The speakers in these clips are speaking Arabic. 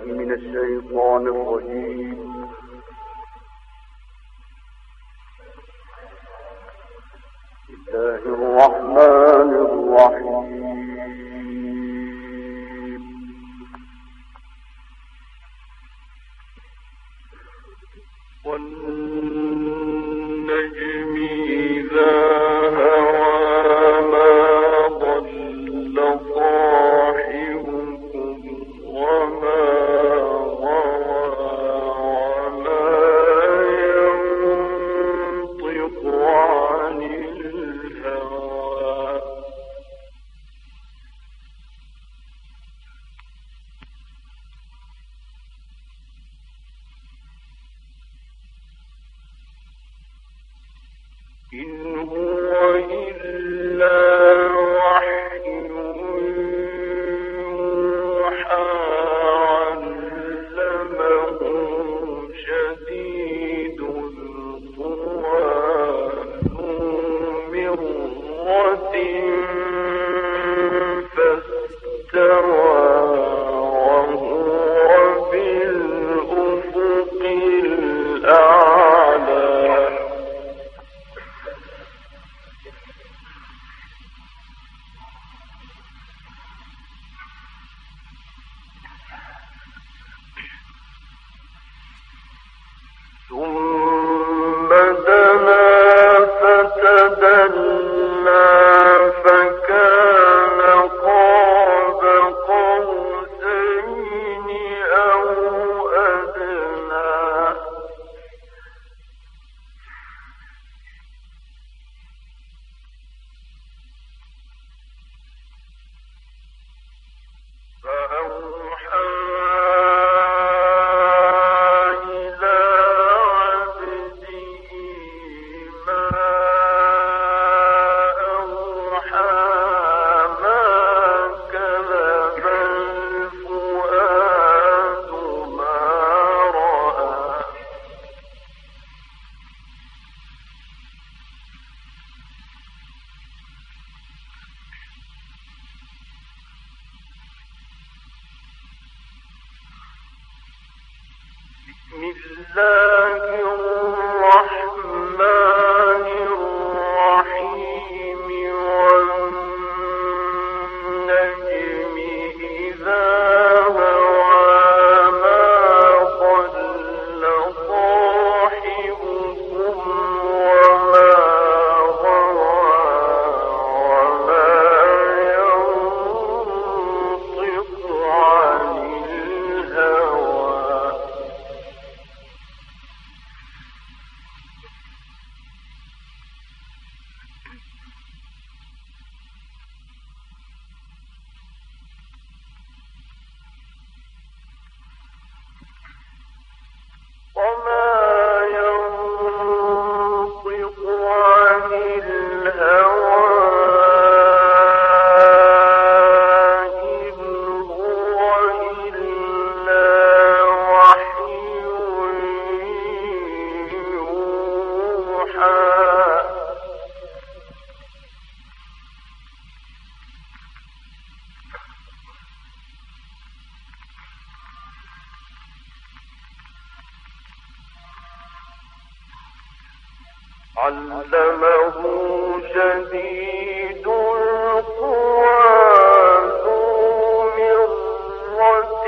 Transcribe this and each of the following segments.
من الشيطان الرجيم. بسم الله الرحمن الرحيم. والنجم إذا علمه شديد القوى ذو مرة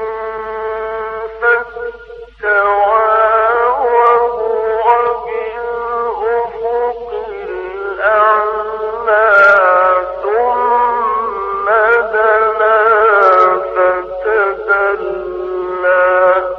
فاستوى وهو بالأفق الأعلى ثم دنا فتدلى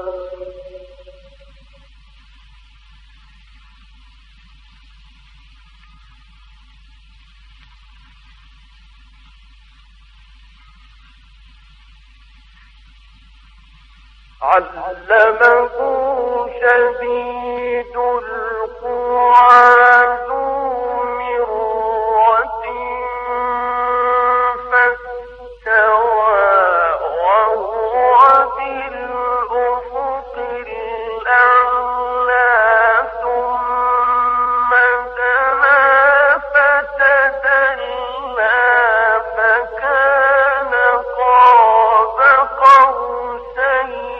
علمه شديد القوى ذو مرة فاستوى وهو بالأفق الأعلى ثم دنا فتدلى فكان قاب قوسين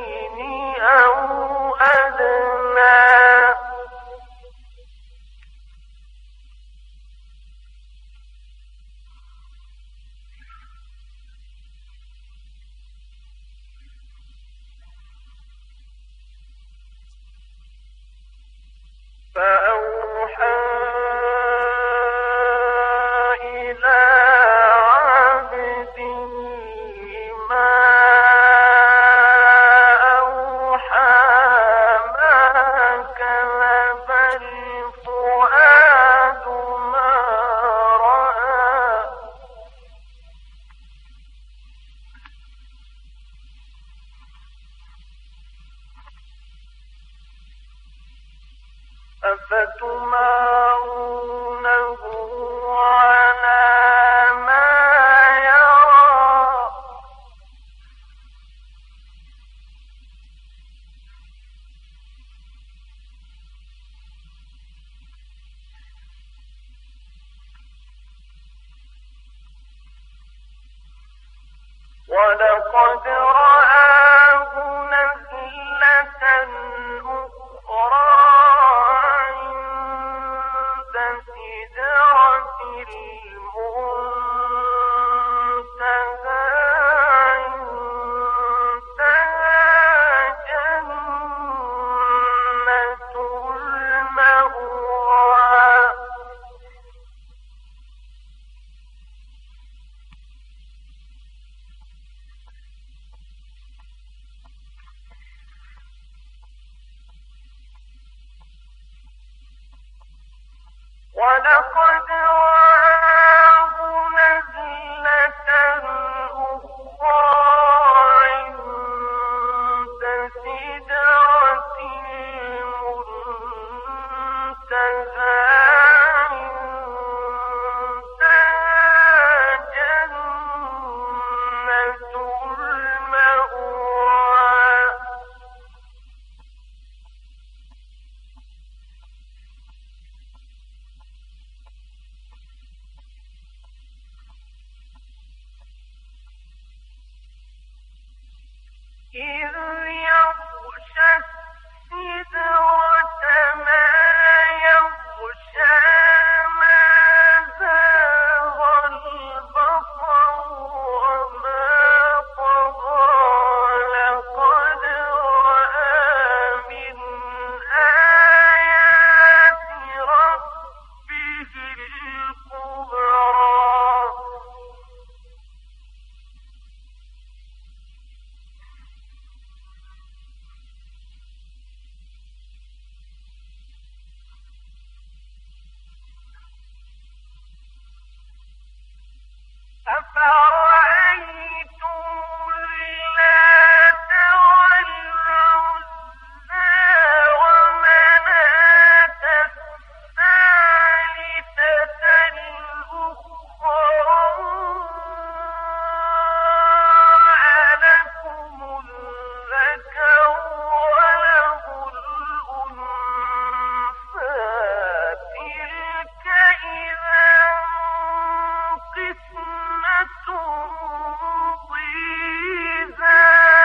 أفتمارونه على ما يرى ولقد رآه نزلة أخرى عند سدرة المنتهى عندها جنة المأوى ولقد رآه نزلة أخرى عند سدرة المنتهى عندها جنة المأوى إذ يغشى السدرة ما يغشى ما زاغ البصر وما طغى لقد رأى من آيات ربه الكبرى أفرأيتم اللات والعزى ومناة الثالثة الأخرى ألكم الذكر وله الأنثى تلك إذا قسمة ضيزى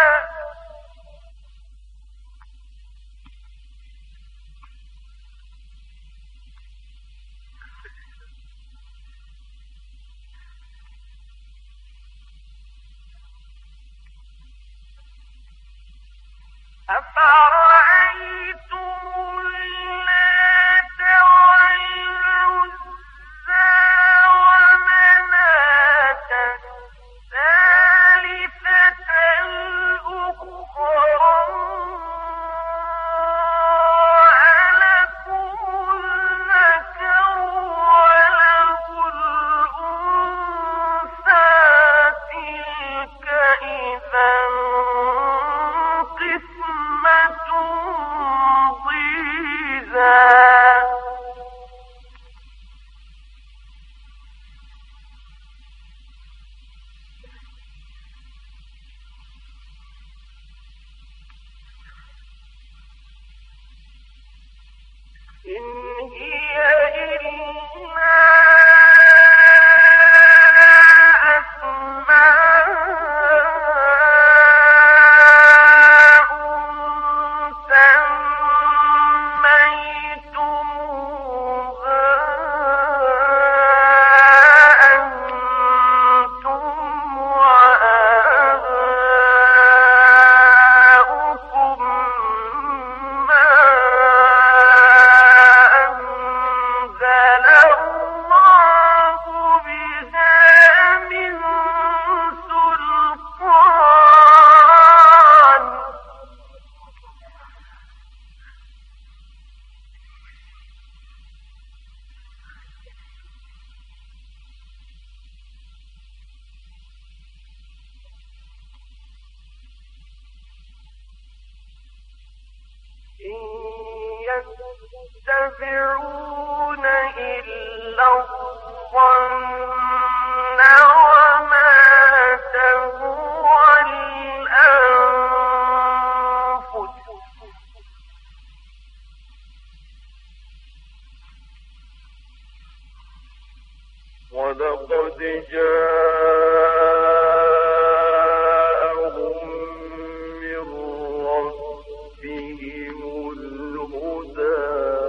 أفرأيتم اللات والعزى ومناة الثالثة الأخرى ألكم الذكر وله الأنثى تلك إذا قسمة ضيزى إن هي إلا أسماء سميتموها أنتم وآباؤكم ما يتبعون إلا الظن وما تهوى الأنفس ولقد جاءهم من ربهم الهدى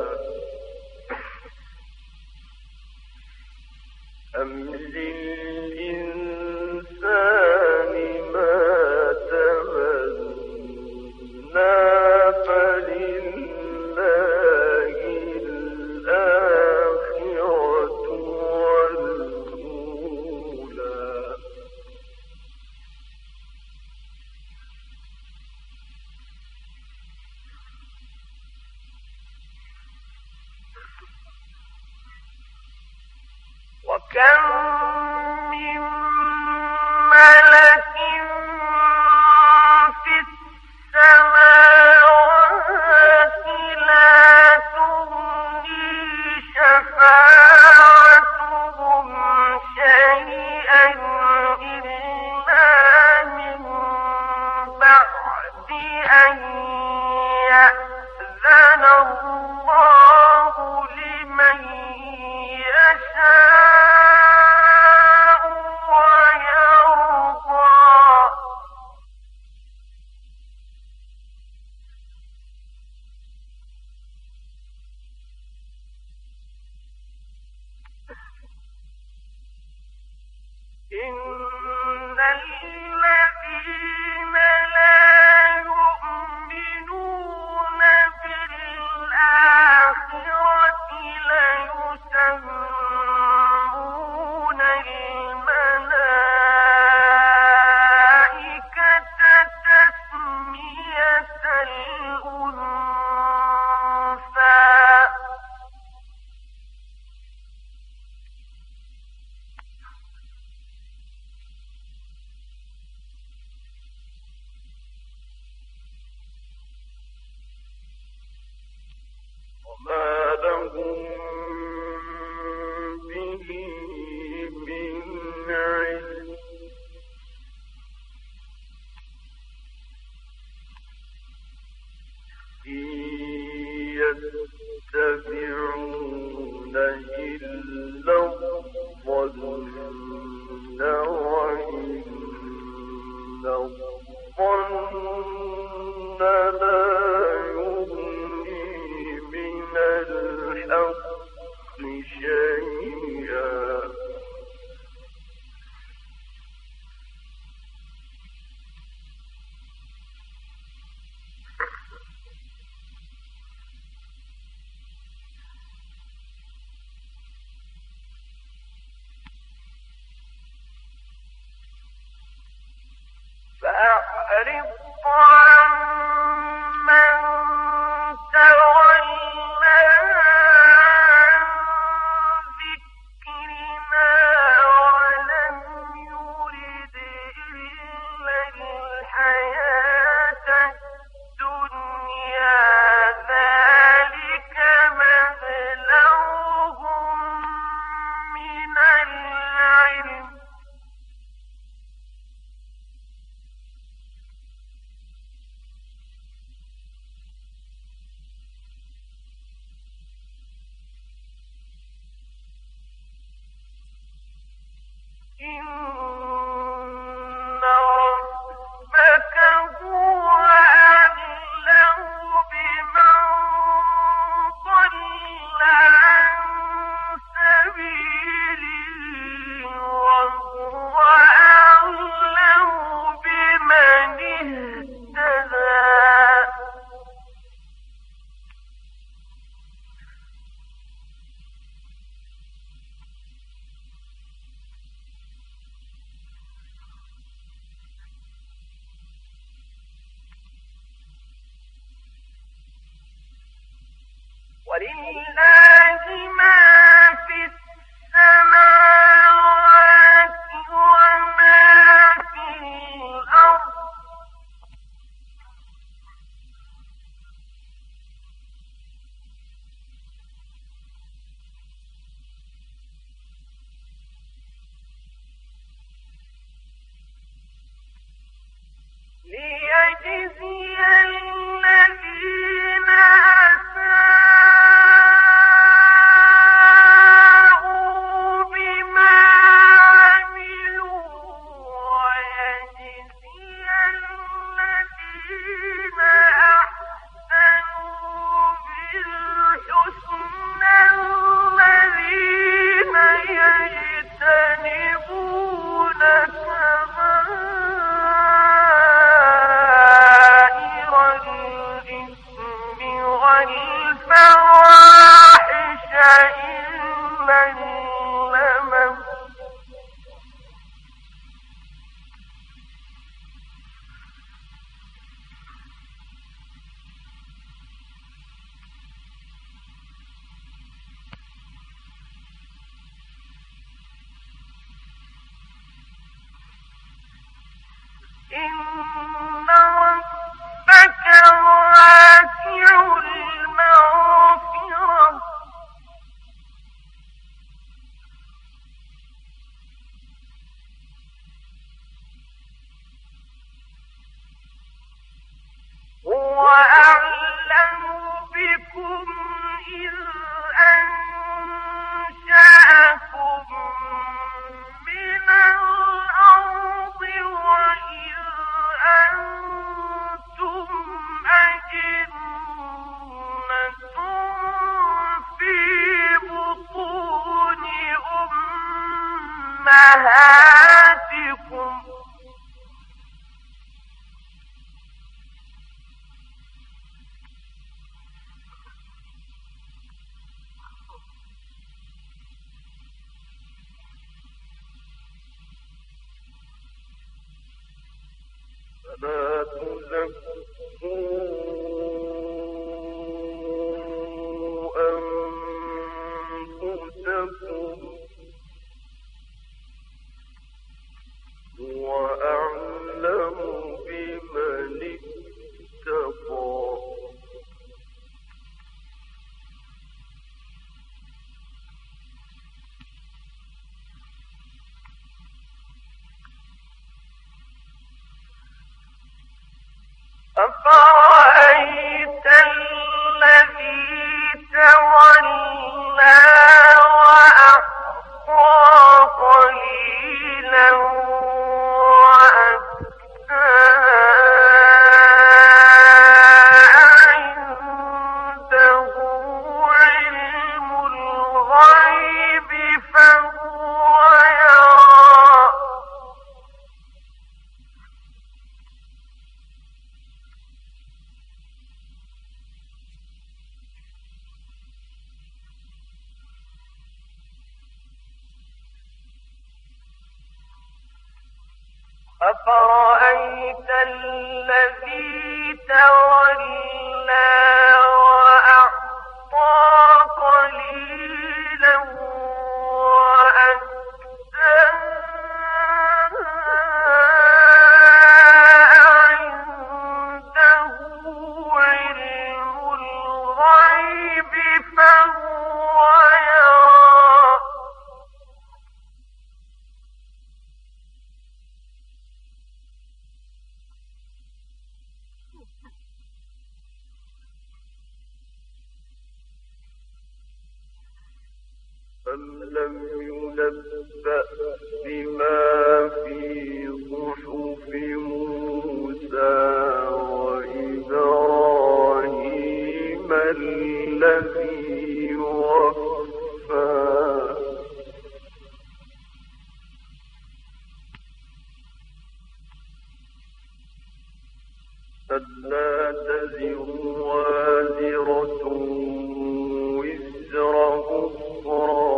أم للإنسان ما تمنى فلله الآخرة والأولى وكم من ملك في السماوات لا تغني شفاعتهم شيئا إلا من بعد أن يأذن الله لمن يشاء ويرضى إن الذين لا يؤمنون بالآخرة ليسمون الملائكة تسمية الأنثى وما لهم به من علم إن يتبعون إلا الظن وإن الظن لا يغني من الحق شيئا فأعرض عمن تولى عن ذكرنا ولم يرد إلا الحياة الدنيا ذلك مبلغهم من العلم إن ربك هو أعلم بمن ضل عن سبيله وهو أعلم بمن اهتدى ولله ما في السماوات وما في الأرض إن ربك واسع المغفرة هو أعلم بكم إذ أنشأكم من الأرض وإذ أنتم أجنة في بطون أمهاتكم فلا تزكوا أنفسكم هو أعلم بمن اتقى أفرأيت الذي تولى وأعطى قليلا وأكدى عنده علم الغيب فهو يرى أفرأيت الذي تولى وأعطى قليلا وأكدى عنده علم الغيب فهو يرى أم لم ينبأ بما في صحف موسى وإبراهيم الذي وفى ألا تزر وازرة وزر أخرى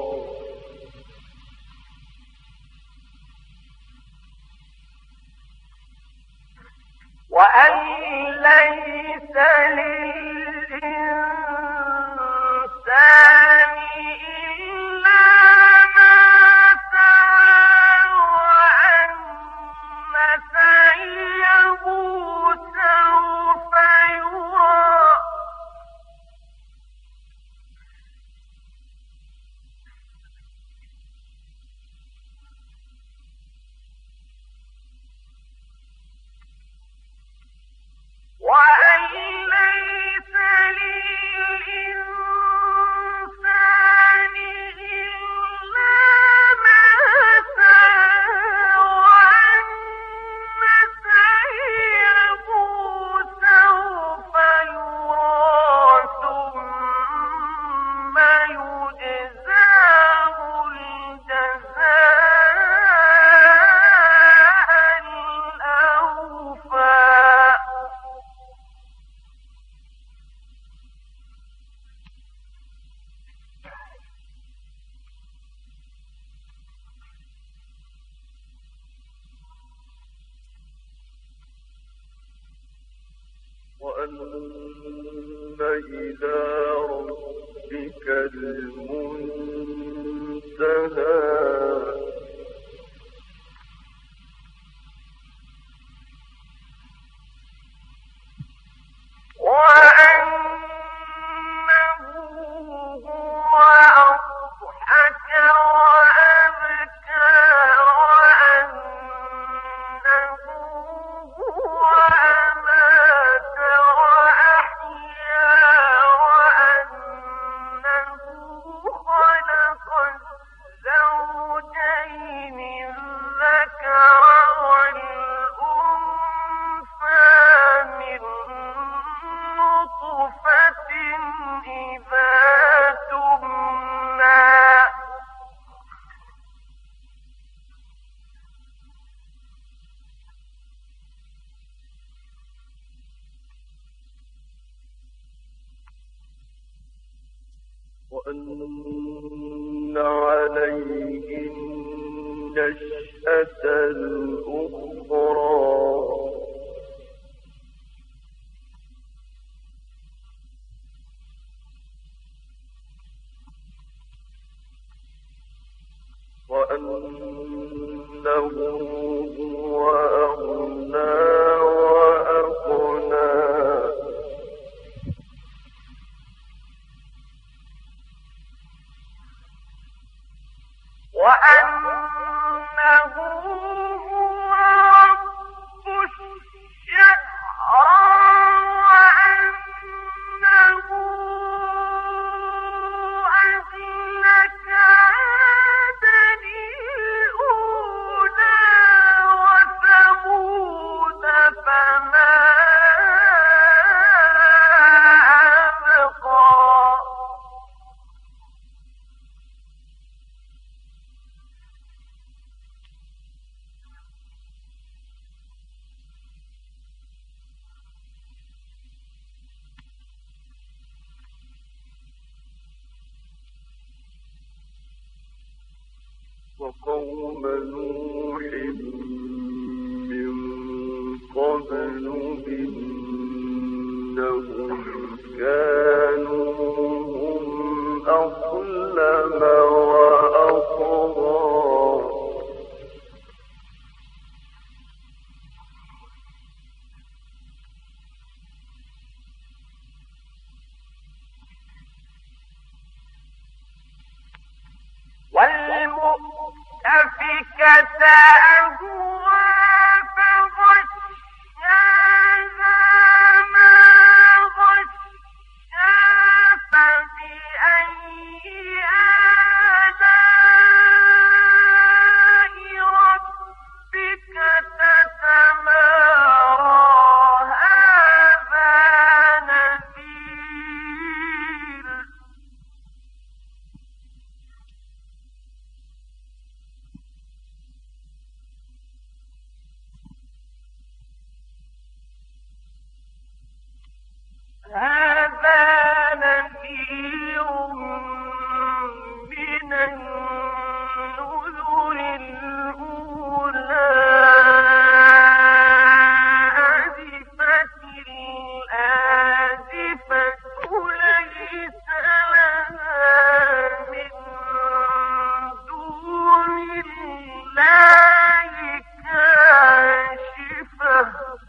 وأن ليس للإنسان إلا ما سعى وأن سعيه سوف يرى وأن ليس إلى ربك المنتهى وأن عليه النشأة الأخرى وأنه هو أغنى وأقنى وأنه هو رب الشعرى وأنه أهلك عادا الأولى وثمود فما أبقى وقوم نوح من قبل إنهم كانوا هم أظلم وأطغى والمؤتفكة أهوى فغشاها ما غشا فبأي آلاء ربك تتمارى هذا نذير هذا نذير من النذر الأولى آزفت الآزفة ليس لها من دون الله كاشفة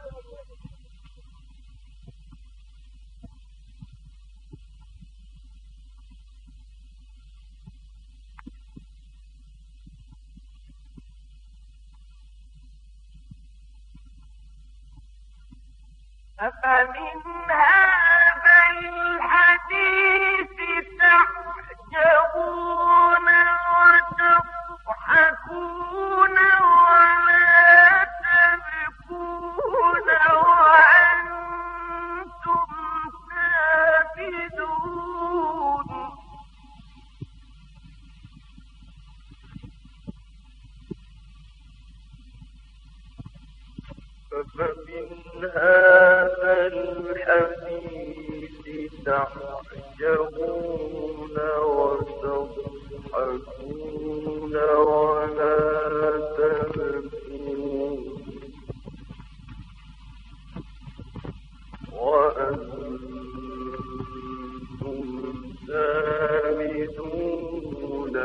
أفمن هذا الحديث تعجبون وتضحكون ولا تبكون وأنتم سامدون فمن هذا الحديث تعجبون وتضحكون ولا تبكون وأنتم سامدون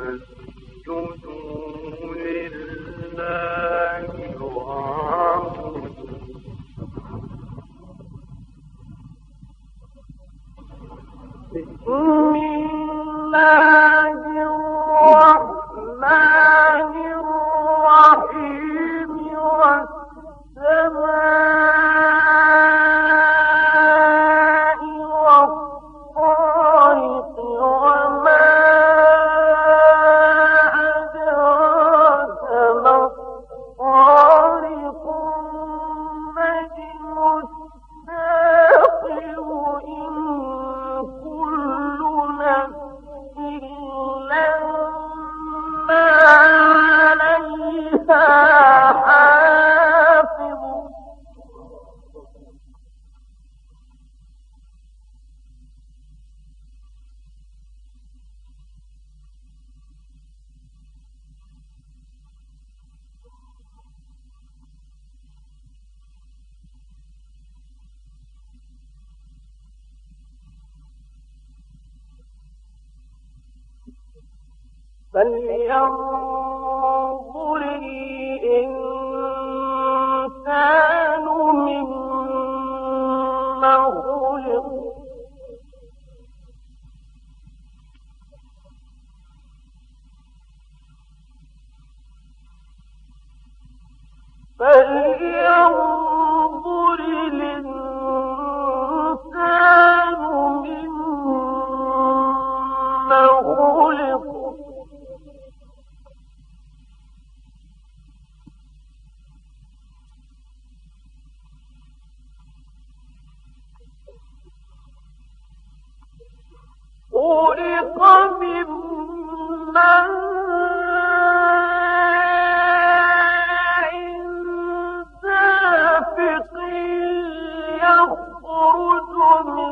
فاسجدوا لله واعبدوا بسم الله الرحمن الرحيم والسماء والطارق وما أدراك ما الطارق النجم الثاقب إن كل نفس لما عليها حافظ فلينظر الإنسان مما خلق فلينظر الإنسان مما خلق خلق من ماء دافق يخرج من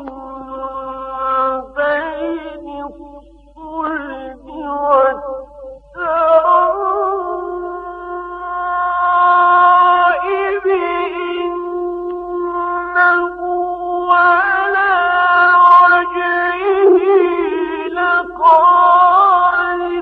بين الصلب والترائب إنه على وجهه لقادر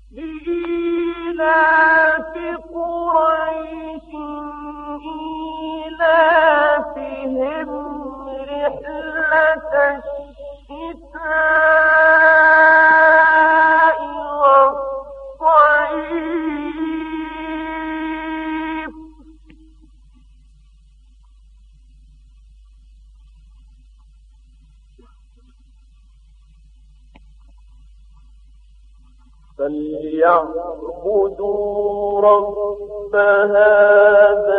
لإيلاف قريش إيلافهم رحلة الشتاء والصيف فليعبدوا رب هذا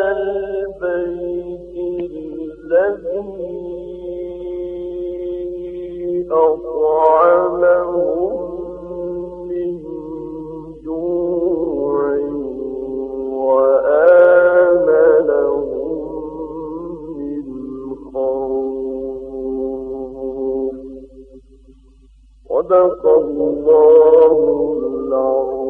البيت الذي أطعمهم من جوع وآمنهم من خوف. صدق الله العظيم.